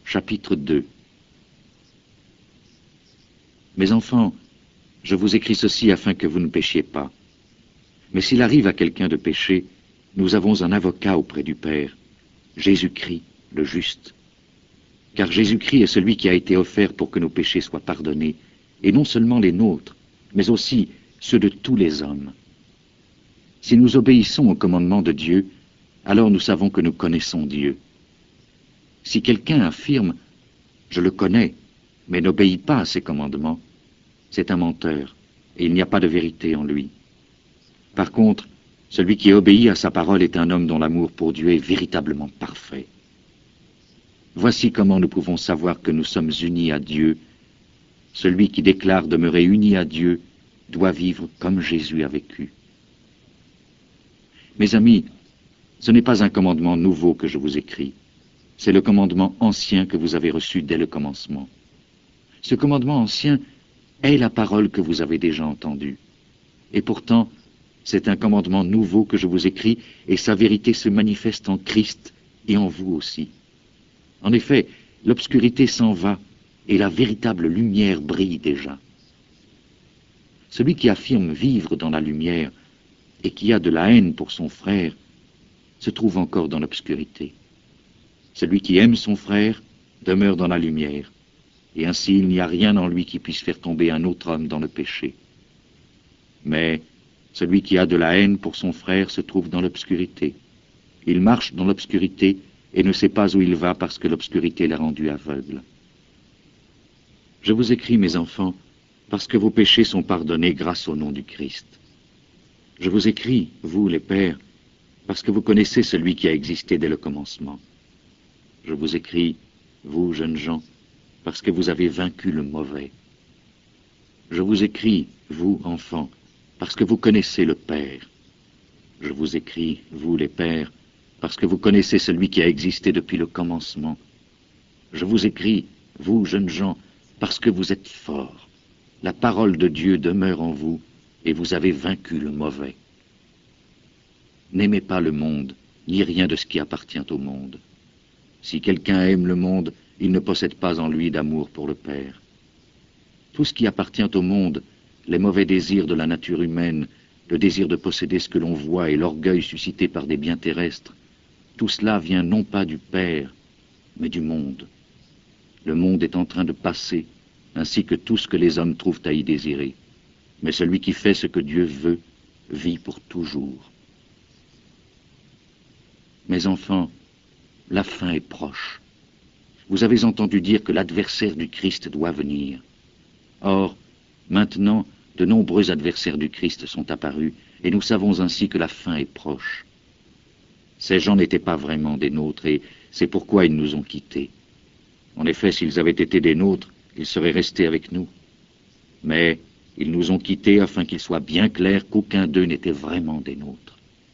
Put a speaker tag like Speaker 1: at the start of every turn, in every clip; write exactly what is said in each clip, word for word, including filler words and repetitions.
Speaker 1: Chapitre deux. Mes enfants, je vous écris ceci afin que vous ne péchiez pas. Mais s'il arrive à quelqu'un de pécher, nous avons un avocat auprès du Père, Jésus-Christ, le juste. Car Jésus-Christ est celui qui a été offert pour que nos péchés soient pardonnés, et non seulement les nôtres, mais aussi ceux de tous les hommes. Si nous obéissons au commandement de Dieu, alors nous savons que nous connaissons Dieu. Si quelqu'un affirme « Je le connais », mais n'obéit pas à ses commandements, c'est un menteur, et il n'y a pas de vérité en lui. Par contre, celui qui obéit à sa parole est un homme dont l'amour pour Dieu est véritablement parfait. Voici comment nous pouvons savoir que nous sommes unis à Dieu. Celui qui déclare demeurer uni à Dieu doit vivre comme Jésus a vécu. Mes amis, ce n'est pas un commandement nouveau que je vous écris. C'est le commandement ancien que vous avez reçu dès le commencement. Ce commandement ancien est la parole que vous avez déjà entendue. Et pourtant, c'est un commandement nouveau que je vous écris, et sa vérité se manifeste en Christ et en vous aussi. En effet, l'obscurité s'en va, et la véritable lumière brille déjà. Celui qui affirme vivre dans la lumière, et qui a de la haine pour son frère, se trouve encore dans l'obscurité. Celui qui aime son frère demeure dans la lumière, et ainsi il n'y a rien en lui qui puisse faire tomber un autre homme dans le péché. Mais celui qui a de la haine pour son frère se trouve dans l'obscurité. Il marche dans l'obscurité et ne sait pas où il va parce que l'obscurité l'a rendu aveugle. Je vous écris, mes enfants, parce que vos péchés sont pardonnés grâce au nom du Christ. Je vous écris, vous les pères, parce que vous connaissez celui qui a existé dès le commencement. Je vous écris, vous jeunes gens, parce que vous avez vaincu le mauvais. Je vous écris, vous enfants, parce que vous connaissez le Père. Je vous écris, vous les pères, parce que vous connaissez celui qui a existé depuis le commencement. Je vous écris, vous jeunes gens, parce que vous êtes forts. La parole de Dieu demeure en vous, et vous avez vaincu le mauvais. N'aimez pas le monde, ni rien de ce qui appartient au monde. Si quelqu'un aime le monde, il ne possède pas en lui d'amour pour le Père. Tout ce qui appartient au monde, les mauvais désirs de la nature humaine, le désir de posséder ce que l'on voit et l'orgueil suscité par des biens terrestres, tout cela vient non pas du Père, mais du monde. Le monde est en train de passer, ainsi que tout ce que les hommes trouvent à y désirer. Mais celui qui fait ce que Dieu veut, vit pour toujours. Mes enfants, la fin est proche. Vous avez entendu dire que l'adversaire du Christ doit venir. Or, maintenant, de nombreux adversaires du Christ sont apparus, et nous savons ainsi que la fin est proche. Ces gens n'étaient pas vraiment des nôtres, et c'est pourquoi ils nous ont quittés. En effet, s'ils avaient été des nôtres, ils seraient restés avec nous. Mais ils nous ont quittés afin qu'il soit bien clair qu'aucun d'eux n'était vraiment des nôtres.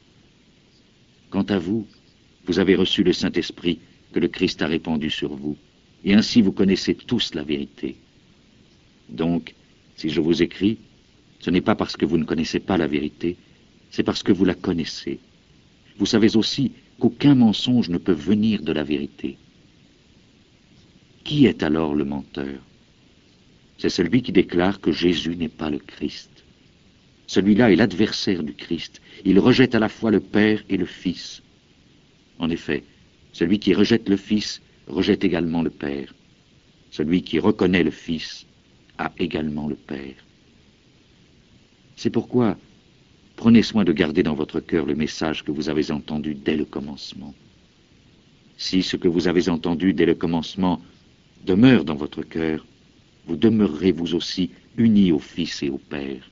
Speaker 1: Quant à vous, vous avez reçu le Saint-Esprit que le Christ a répandu sur vous, et ainsi vous connaissez tous la vérité. Donc, si je vous écris, ce n'est pas parce que vous ne connaissez pas la vérité, c'est parce que vous la connaissez. Vous savez aussi qu'aucun mensonge ne peut venir de la vérité. Qui est alors le menteur? C'est celui qui déclare que Jésus n'est pas le Christ. Celui-là est l'adversaire du Christ. Il rejette à la fois le Père et le Fils. En effet, celui qui rejette le Fils rejette également le Père. Celui qui reconnaît le Fils a également le Père. C'est pourquoi, prenez soin de garder dans votre cœur le message que vous avez entendu dès le commencement. Si ce que vous avez entendu dès le commencement demeure dans votre cœur, vous demeurerez vous aussi unis au Fils et au Père.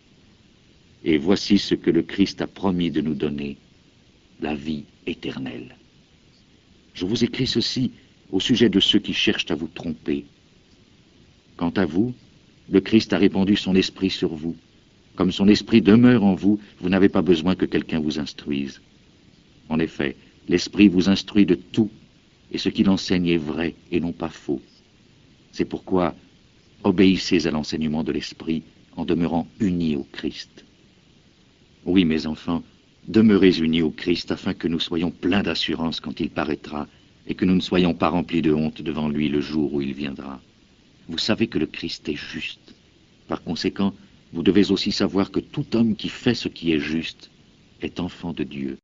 Speaker 1: Et voici ce que le Christ a promis de nous donner, la vie éternelle. Je vous écris ceci au sujet de ceux qui cherchent à vous tromper. Quant à vous, le Christ a répandu son esprit sur vous. Comme son esprit demeure en vous, vous n'avez pas besoin que quelqu'un vous instruise. En effet, l'esprit vous instruit de tout, et ce qu'il enseigne est vrai et non pas faux. C'est pourquoi obéissez à l'enseignement de l'esprit en demeurant unis au Christ. Oui, mes enfants, demeurez unis au Christ afin que nous soyons pleins d'assurance quand il paraîtra et que nous ne soyons pas remplis de honte devant lui le jour où il viendra. Vous savez que le Christ est juste. Par conséquent, vous devez aussi savoir que tout homme qui fait ce qui est juste est enfant de Dieu.